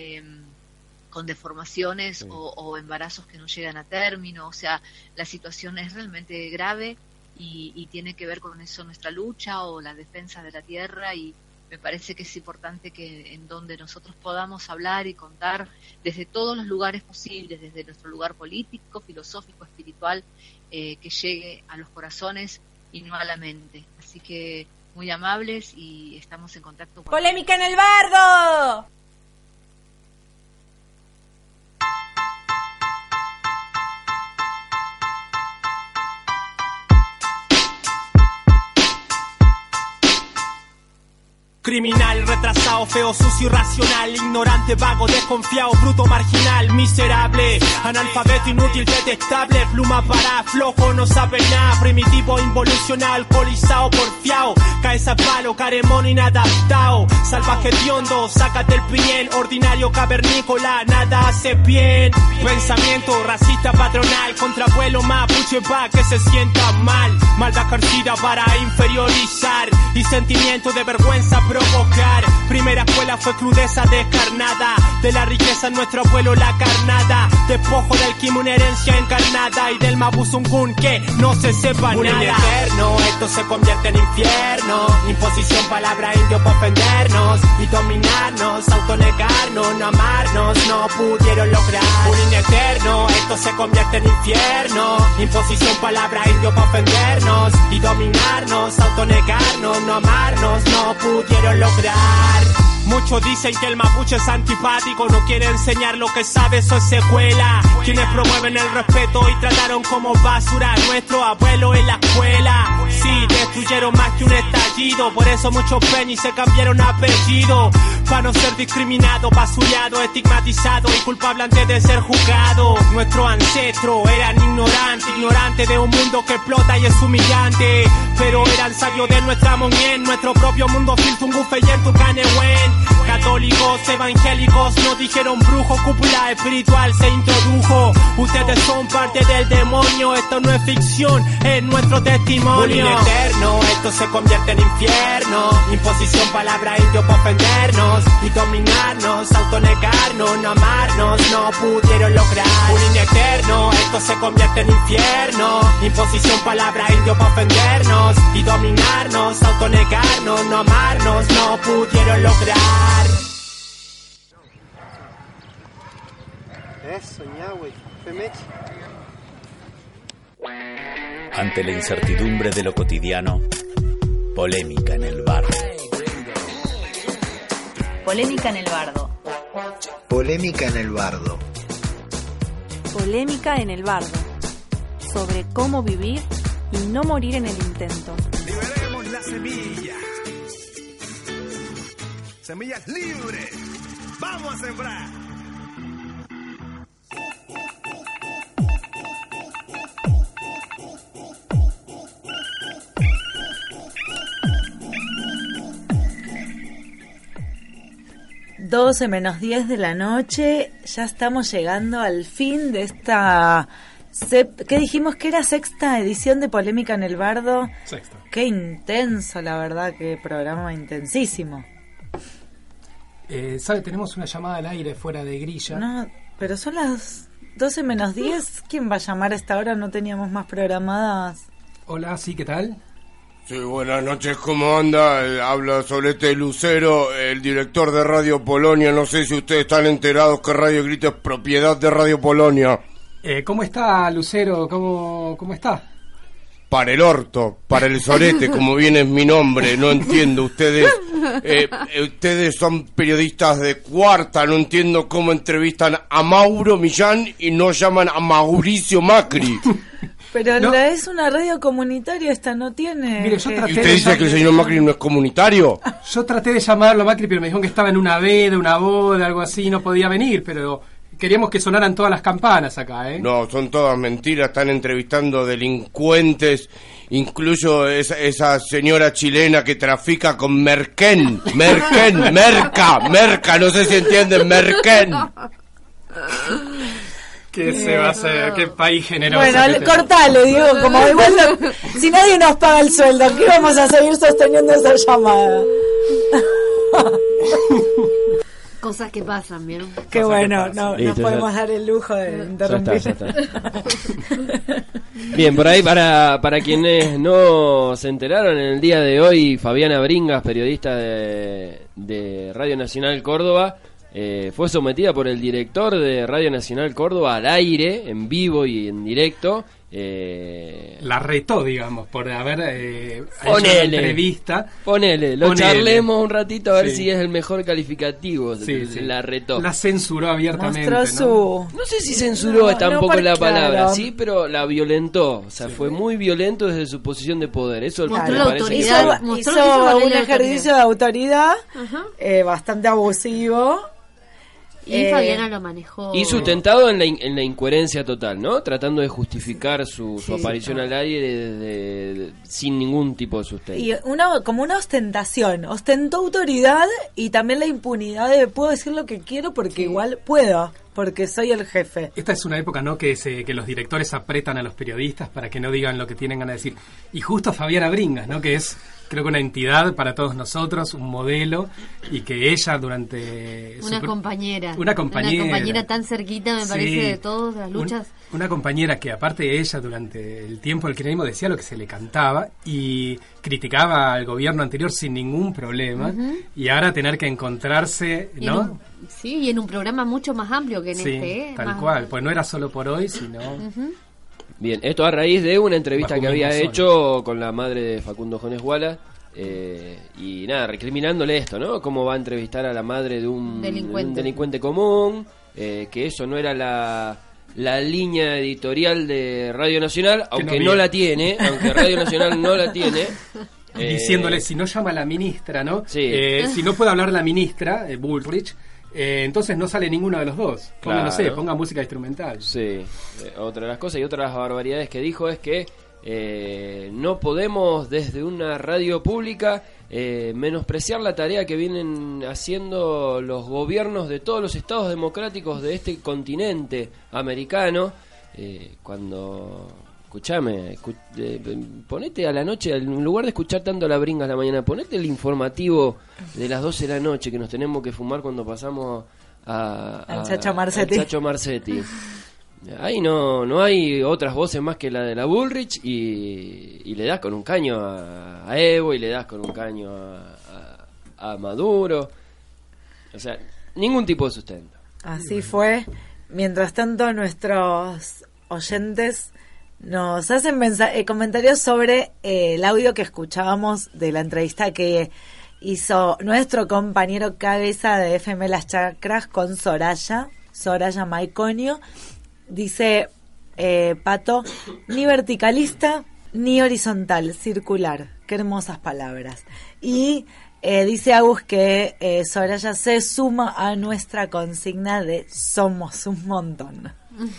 con deformaciones o embarazos que no llegan a término. O sea, la situación es realmente grave y tiene que ver con eso nuestra lucha o la defensa de la tierra, y me parece que es importante que en donde nosotros podamos hablar y contar desde todos los lugares posibles, desde nuestro lugar político, filosófico, espiritual, que llegue a los corazones y no a la mente. Así que muy amables y estamos en contacto con... ¡Polémica en el bardo! Criminal, retrasado, feo, sucio, irracional, ignorante, vago, desconfiado, bruto, marginal, miserable, analfabeto, inútil, detestable, pluma para flojo, no sabe nada, primitivo, involucional, alcoholizado, porfiado, caes a palo, caremón, inadaptado, salvaje hediondo, sácate el piñén, ordinario, cavernícola, nada hace bien, pensamiento racista, patronal, contra abuelo, mapuche, pa' que se sienta mal, maldad ejercida para inferiorizar, y sentimiento de vergüenza provocar. Primera escuela fue crudeza descarnada, de la riqueza nuestro abuelo la carnada, despojo del Kim una herencia encarnada, y del Mapuzungún que no se sepa un nada. Eterno, esto se convierte en infierno, imposición, palabra indio para ofendernos y dominarnos, autonegarnos, no amarnos, no pudieron lograr. Un eterno, esto se convierte en infierno, imposición, palabra indio para ofendernos y dominarnos, autonegarnos, no amarnos, no pudieron lograr. Muchos dicen que el mapuche es antipático, no quiere enseñar lo que sabe, eso es secuela. Quienes promueven el respeto y trataron como basura a nuestro abuelo en la escuela. Sí, destruyeron más que un estallido, por eso muchos peñis se cambiaron apellido. Para no ser discriminado, basureado, estigmatizado y culpable antes de ser juzgado. Nuestros ancestros eran ignorantes de un mundo que explota y es humillante. Pero eran sabios de nuestra monien, nuestro propio mundo filtungufe y en tu canehuen. católicos, evangélicos, nos dijeron brujo, cúpula espiritual se introdujo. Ustedes son parte del demonio, esto no es ficción, es nuestro testimonio. Bullying eterno, esto se convierte en infierno. Imposición, palabra indio para ofendernos y dominarnos, autonegarnos, no amarnos, no pudieron lograr. Bullying eterno, esto se convierte en infierno. Imposición, palabra indio para ofendernos y dominarnos, autonegarnos, no amarnos, no pudieron lograr. Eso, ya, güey. Femex. Ante la incertidumbre de lo cotidiano, polémica en el bardo. Polémica en el bardo. Polémica en el bardo. Polémica en el bardo. Sobre cómo vivir y no morir en el intento. Liberemos la semilla. Semillas libres. Vamos a sembrar. (12:10 de la noche). Ya estamos llegando al fin de esta... ¿Qué dijimos que era? ¿Sexta edición de Polémica en el Bardo? Sexta. Qué intenso, la verdad, qué programa intensísimo. ¿Sabe? Tenemos una llamada al aire fuera de grilla. No, pero son las 12:10. ¿Quién va a llamar a esta hora? No teníamos más programadas. Hola, sí, ¿qué tal? Sí, buenas noches, ¿cómo anda? Habla Solete Lucero, el director de Radio Polonia. No sé si ustedes están enterados que Radio Grito es propiedad de Radio Polonia. ¿Cómo está, Lucero? ¿Cómo está? Para el orto, para el sorete, como bien es mi nombre, no entiendo. Ustedes son periodistas de cuarta, no entiendo cómo entrevistan a Mauro Millán y no llaman a Mauricio Macri. Pero no. Es una radio comunitaria, esta no tiene... Mire, yo traté ¿Y usted dice que el señor Macri no es comunitario? Yo traté de llamarlo a Macri, pero me dijeron que estaba en una veda, una boda, algo así, no podía venir, pero queríamos que sonaran todas las campanas acá, ¿eh? No, son todas mentiras, están entrevistando delincuentes, incluso esa señora chilena que trafica con merca, no sé si entienden, merquén. ¿Qué se va a hacer? ¿Qué país generoso? Bueno, cortale, digo, como igual si nadie nos paga el sueldo, ¿qué vamos a seguir sosteniendo esa llamada? Cosas que pasan, ¿vieron? Qué bueno, no podemos dar el lujo de interrumpir. Ya está. Bien, por ahí para quienes no se enteraron, en el día de hoy Fabiana Bringas, periodista de Radio Nacional Córdoba, fue sometida por el director de Radio Nacional Córdoba al aire, en vivo y en directo. La retó, digamos, por haber hecho una entrevista. Ponele, charlemos un ratito a ver si es el mejor calificativo. Sí. La retó. La censuró abiertamente. Mostró no sé si censuró tampoco la palabra, sí, pero la violentó. O sea, fue muy violento desde su posición de poder. Eso mostró me la parece autoridad. Hizo un ejercicio de autoridad bastante abusivo. Y Fabiana lo manejó. Y sustentado en la incoherencia total, ¿no? Tratando de justificar su aparición al aire sin ningún tipo de sustento. Y como una ostentación. Ostentó autoridad y también la impunidad de puedo decir lo que quiero porque igual puedo, porque soy el jefe. Esta es una época, ¿no? Que los directores apretan a los periodistas para que no digan lo que tienen ganas de decir. Y justo Fabiana Bringas, ¿no? Que es, creo que una entidad para todos nosotros, un modelo, y que ella durante... Una compañera tan cerquita, me parece, de todas las luchas. Una compañera que, aparte de ella, durante el tiempo del kirchnerismo decía lo que se le cantaba y criticaba al gobierno anterior sin ningún problema, y ahora tener que encontrarse, ¿no? Y en un programa mucho más amplio que en este, tal cual, pues no era solo por hoy, sino... Bien, esto a raíz de una entrevista que había hecho con la madre de Facundo Jones Wallace, y nada, recriminándole esto, ¿no? Cómo va a entrevistar a la madre de un delincuente común, que eso no era la línea editorial de Radio Nacional, aunque no la tiene, aunque Radio Nacional no la tiene. Diciéndole, si no llama a la ministra, ¿no? Si no puede hablar la ministra, Bullrich, entonces no sale ninguno de los dos. Ponga, no sé, ponga música instrumental. Sí, otra de las cosas y otra de las barbaridades que dijo es que no podemos desde una radio pública menospreciar la tarea que vienen haciendo los gobiernos de todos los estados democráticos de este continente americano. Cuando, escuchame, ponete a la noche, en lugar de escuchar tanto la bringa a la mañana, ponete el informativo de las 12 de la noche que nos tenemos que fumar cuando pasamos al Chacho Marcetti. Al Chacho Marcetti. Ahí no hay otras voces más que la de la Bullrich, y le das con un caño a Evo, y le das con un caño a Maduro. O sea, ningún tipo de sustento. Así fue. Mientras tanto, nuestros oyentes nos hacen comentarios sobre el audio que escuchábamos de la entrevista que hizo nuestro compañero cabeza de FM Las Chacras con Soraya Maiconio. Dice Pato, ni verticalista ni horizontal, circular. Qué hermosas palabras. Y dice Agus que Soraya se suma a nuestra consigna de somos un montón.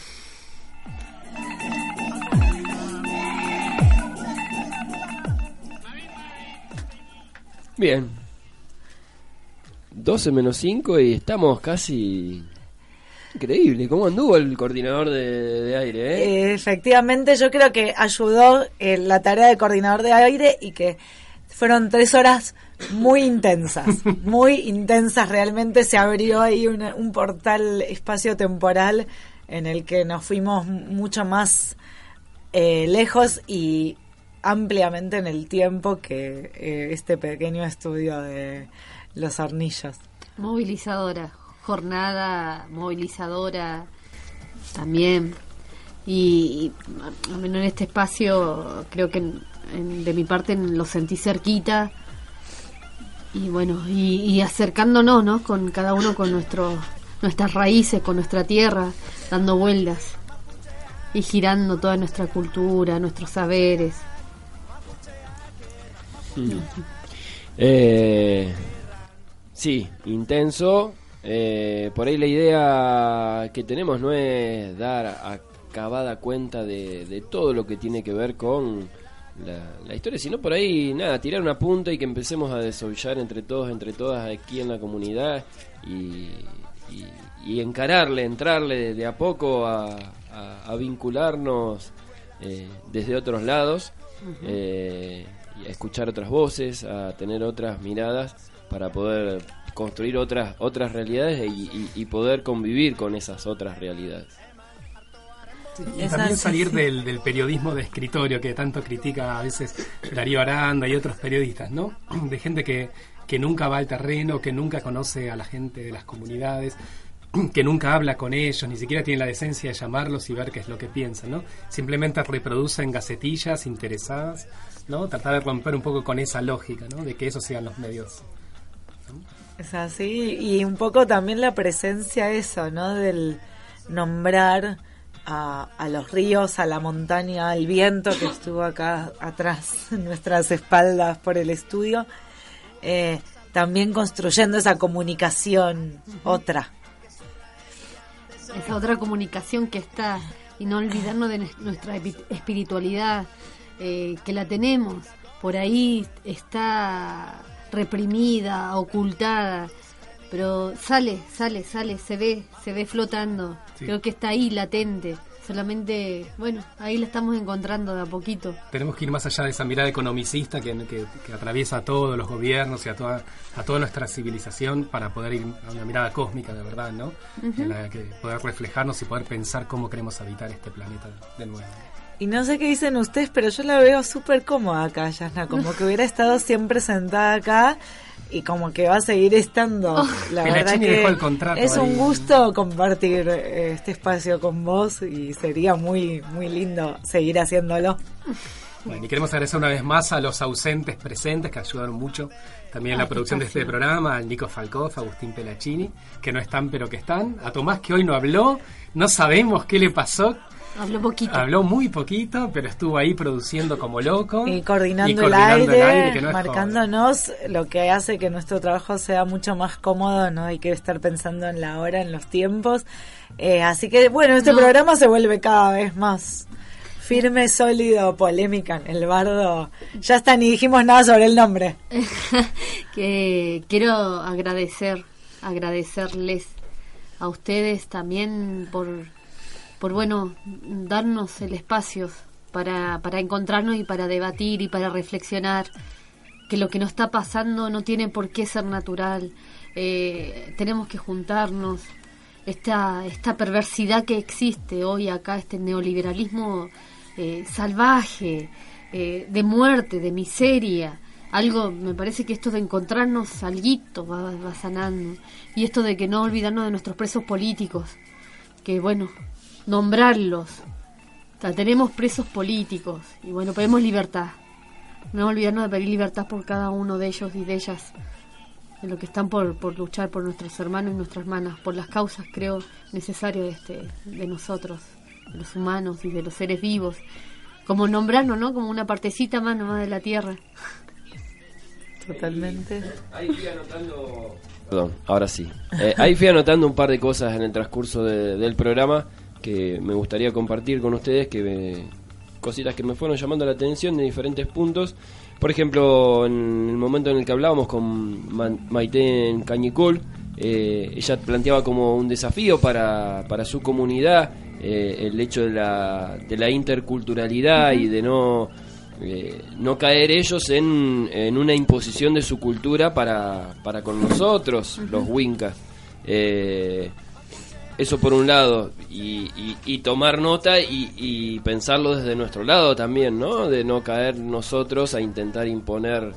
Bien. 12 menos 5 y estamos casi... Increíble, ¿cómo anduvo el coordinador de aire? Efectivamente, yo creo que ayudó la tarea de coordinador de aire y que fueron 3 horas muy intensas realmente. Se abrió ahí un portal espacio-temporal en el que nos fuimos mucho más lejos y ampliamente en el tiempo que este pequeño estudio de Los Hornillos. Movilizadora. Jornada movilizadora también, y al menos en este espacio creo que de mi parte lo sentí cerquita, y bueno, y acercándonos, ¿no?, con cada uno con nuestras raíces, con nuestra tierra, dando vueltas y girando toda nuestra cultura, nuestros saberes. Sí, intenso. Por ahí la idea que tenemos no es dar acabada cuenta de todo lo que tiene que ver con la historia, sino por ahí tirar una punta y que empecemos a desollar entre todos, entre todas aquí en la comunidad y entrarle de a poco a vincularnos desde otros lados, y a escuchar otras voces, a tener otras miradas para poder construir otras realidades y poder convivir con esas otras realidades. Y también salir del periodismo de escritorio que tanto critica a veces Darío Aranda y otros periodistas, ¿no? De gente que nunca va al terreno, que nunca conoce a la gente de las comunidades, que nunca habla con ellos, ni siquiera tiene la decencia de llamarlos y ver qué es lo que piensan, ¿no? Simplemente reproducen gacetillas interesadas, ¿no? Tratar de romper un poco con esa lógica, ¿no?, de que esos sean los medios, ¿no? Es así, y un poco también la presencia ¿no?, del nombrar a los ríos, a la montaña, al viento que estuvo acá atrás, en nuestras espaldas por el estudio, también construyendo esa comunicación otra. Esa otra comunicación que está, y no olvidarnos de nuestra espiritualidad, que la tenemos, por ahí está reprimida, ocultada, pero sale, se ve flotando. Sí. Creo que está ahí latente, solamente, bueno, ahí la estamos encontrando de a poquito. Tenemos que ir más allá de esa mirada economicista que atraviesa a todos los gobiernos y a toda nuestra civilización, para poder ir a una mirada cósmica de verdad, ¿no? Uh-huh. En la que poder reflejarnos y poder pensar cómo queremos habitar este planeta de nuevo. Y no sé qué dicen ustedes, pero yo la veo súper cómoda acá, Yasna, como que hubiera estado siempre sentada acá y como que va a seguir estando. La verdad que es un gusto compartir este espacio con vos y sería muy, muy lindo seguir haciéndolo. Bueno, y queremos agradecer una vez más a los ausentes presentes que ayudaron mucho también en la producción de este programa, al Nico Falcoff, a Agustín Pelaccini, que no están pero que están, a Tomás, que hoy no habló, no sabemos qué le pasó. Habló poquito. Habló muy poquito, pero estuvo ahí produciendo como loco. Y coordinando el aire que no marcándonos, lo que hace que nuestro trabajo sea mucho más cómodo, no hay que estar pensando en la hora, en los tiempos. Así que, bueno, este programa se vuelve cada vez más firme, sólido, polémica en el bardo. Ya está, ni dijimos nada sobre el nombre. Que quiero agradecerles a ustedes también por bueno, darnos el espacio para encontrarnos y para debatir y para reflexionar, que lo que nos está pasando no tiene por qué ser natural. Tenemos que juntarnos. Esta perversidad que existe hoy acá, este neoliberalismo salvaje, de muerte, de miseria, algo, me parece que esto de encontrarnos alguito va sanando, y esto de que no olvidarnos de nuestros presos políticos, que bueno, nombrarlos, tenemos presos políticos, y bueno, pedimos libertad, no olvidarnos de pedir libertad por cada uno de ellos y de ellas, en lo que están por luchar por nuestros hermanos y nuestras hermanas, por las causas, creo, necesarias de nosotros, de los humanos y de los seres vivos, como nombrarnos, ¿no? Como una partecita más nomás de la tierra. Totalmente. Ahí fui anotando... Perdón, ahora sí. Ahí fui anotando un par de cosas en el transcurso del programa que me gustaría compartir con ustedes, cositas que me fueron llamando la atención de diferentes puntos. Por ejemplo, en el momento en el que hablábamos con Maite Cañicul, ella planteaba como un desafío para su comunidad el hecho de la interculturalidad y de no caer ellos en una imposición de su cultura para con nosotros, los Wincas. Eso por un lado, y tomar nota y pensarlo desde nuestro lado también, ¿no? De no caer nosotros a intentar imponer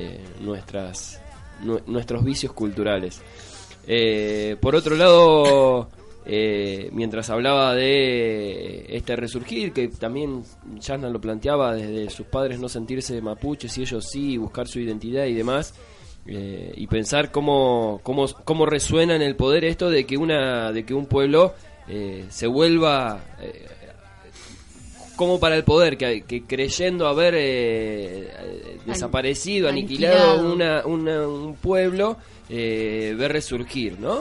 nuestros vicios culturales. Por otro lado, mientras hablaba de este resurgir, que también Yasna lo planteaba, desde sus padres no sentirse mapuches y ellos sí, buscar su identidad y demás, y pensar cómo resuena en el poder esto de que un pueblo se vuelva como para el poder, que creyendo haber desaparecido, aniquilado un pueblo, ver resurgir, ¿no?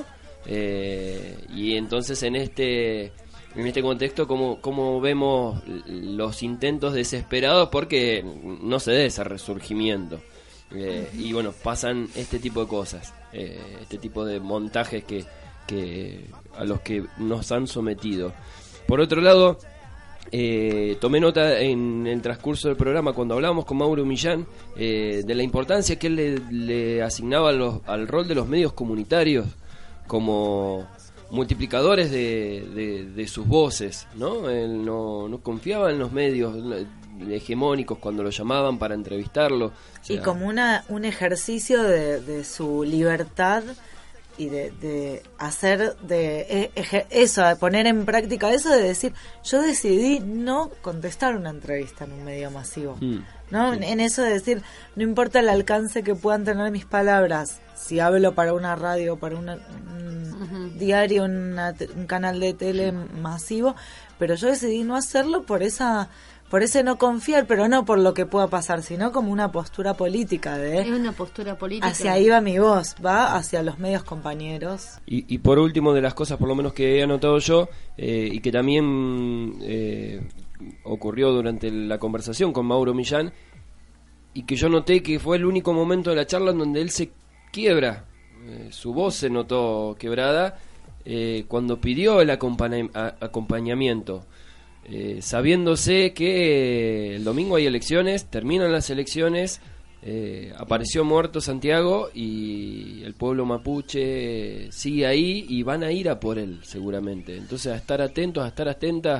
Y entonces en este contexto como vemos los intentos desesperados porque no se dé ese resurgimiento. Y bueno, pasan este tipo de cosas, este tipo de montajes que a los que nos han sometido. Por otro lado, tomé nota en el transcurso del programa cuando hablábamos con Mauro Millán de la importancia que él le asignaba al rol de los medios comunitarios como multiplicadores de sus voces, ¿no? Él no confiaba en los medios hegemónicos cuando lo llamaban para entrevistarlo. O sea, y como un ejercicio de su libertad y de hacer eso, de poner en práctica eso, de decir, yo decidí no contestar una entrevista en un medio masivo, ¿no? Sí. En eso de decir, no importa el alcance que puedan tener mis palabras, si hablo para una radio, para un diario, un canal de tele masivo, pero yo decidí no hacerlo por ese no confiar, pero no por lo que pueda pasar, sino como una postura política. Es una postura política. Hacia ahí va mi voz, va hacia los medios compañeros. Y por último, de las cosas por lo menos que he anotado yo, y que también ocurrió durante la conversación con Mauro Millán, y que yo noté que fue el único momento de la charla en donde él se quiebra, su voz se notó quebrada, cuando pidió el acompañamiento. Sabiéndose que el domingo hay elecciones, terminan las elecciones, apareció muerto Santiago y el pueblo mapuche sigue ahí y van a ir a por él seguramente. Entonces a estar atentos, a estar atenta,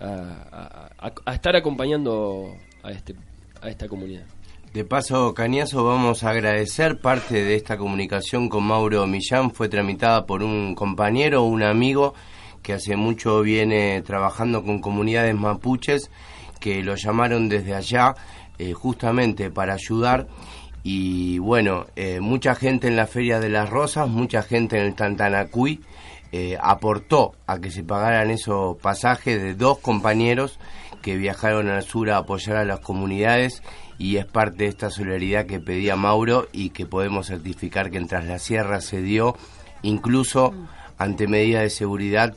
a estar acompañando a esta comunidad. De paso, Cañazo, vamos a agradecer parte de esta comunicación con Mauro Millán. Fue tramitada por un compañero, un amigo que hace mucho viene trabajando con comunidades mapuches, que lo llamaron desde allá justamente para ayudar. Y bueno, mucha gente en la Feria de las Rosas, mucha gente en el Tantanacuy aportó a que se pagaran esos pasajes de 2 compañeros que viajaron al sur a apoyar a las comunidades, y es parte de esta solidaridad que pedía Mauro y que podemos certificar que en Tras la Sierra se dio, incluso ante medidas de seguridad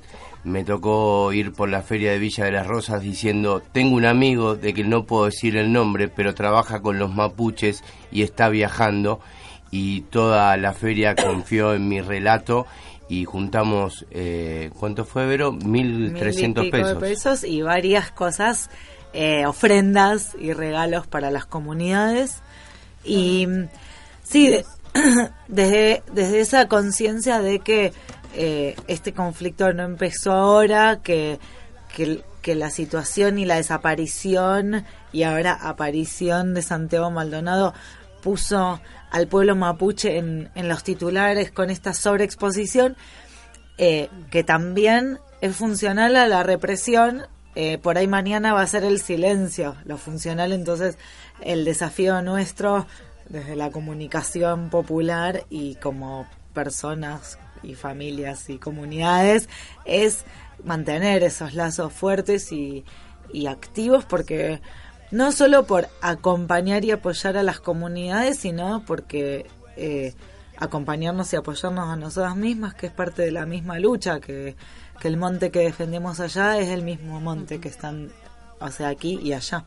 me tocó ir por la feria de Villa de las Rosas diciendo, tengo un amigo de que no puedo decir el nombre, pero trabaja con los mapuches y está viajando, y toda la feria confió en mi relato y juntamos, ¿cuánto fue, Vero? 1.300 pesos y varias cosas, ofrendas y regalos para las comunidades. Y sí, desde esa conciencia de que este conflicto no empezó ahora, que la situación y la desaparición y ahora aparición de Santiago Maldonado puso al pueblo mapuche en los titulares con esta sobreexposición, que también es funcional a la represión. Por ahí mañana va a ser el silencio lo funcional. Entonces el desafío nuestro desde la comunicación popular y como personas y familias y comunidades es mantener esos lazos fuertes y activos, porque no solo por acompañar y apoyar a las comunidades, sino porque acompañarnos y apoyarnos a nosotras mismas, que es parte de la misma lucha, que el monte que defendemos allá es el mismo monte que están, o sea, aquí y allá.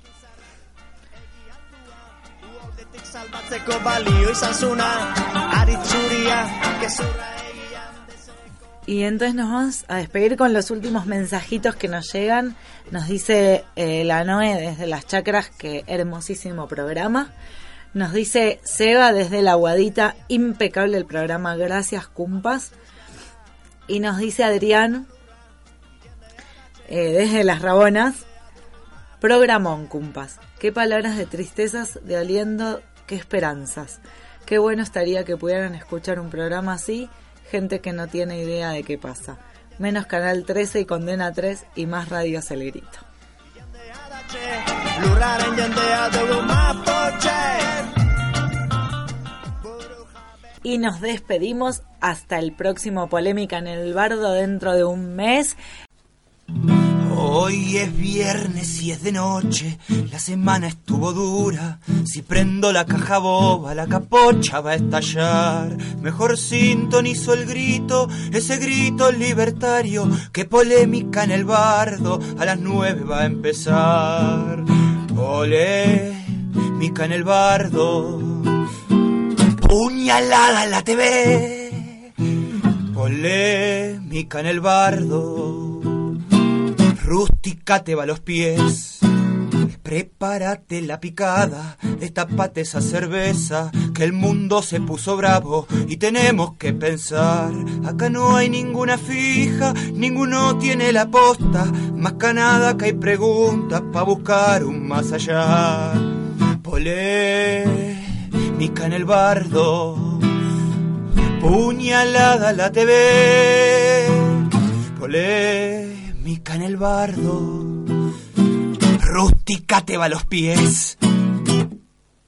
Y entonces nos vamos a despedir con los últimos mensajitos que nos llegan. Nos dice la Noé desde Las Chacras, que hermosísimo programa. Nos dice Seba desde La Guadita, impecable el programa, gracias Cumpas. Y nos dice Adrián desde Las Rabonas, programón Cumpas, qué palabras de tristezas, de aliento, qué esperanzas. Qué bueno estaría que pudieran escuchar un programa así, gente que no tiene idea de qué pasa. Menos Canal 13 y Condena 3 y más Radio Acelerito. Y nos despedimos hasta el próximo Polémica en el Bardo dentro de un mes. Hoy es viernes y es de noche, la semana estuvo dura. Si prendo la caja boba, la capocha va a estallar. Mejor sintonizo el grito, ese grito libertario, que Polémica en el Bardo a las 9 va a empezar. Polémica en el Bardo, puñalada en la TV. Polémica en el Bardo, rústica te va a los pies. Prepárate la picada, destapate esa cerveza, que el mundo se puso bravo y tenemos que pensar. Acá no hay ninguna fija, ninguno tiene la posta, más que nada que hay preguntas pa' buscar un más allá. Polémica en el Bardo, puñalada la TV. Polémica en el Bardo, rústica te va a los pies.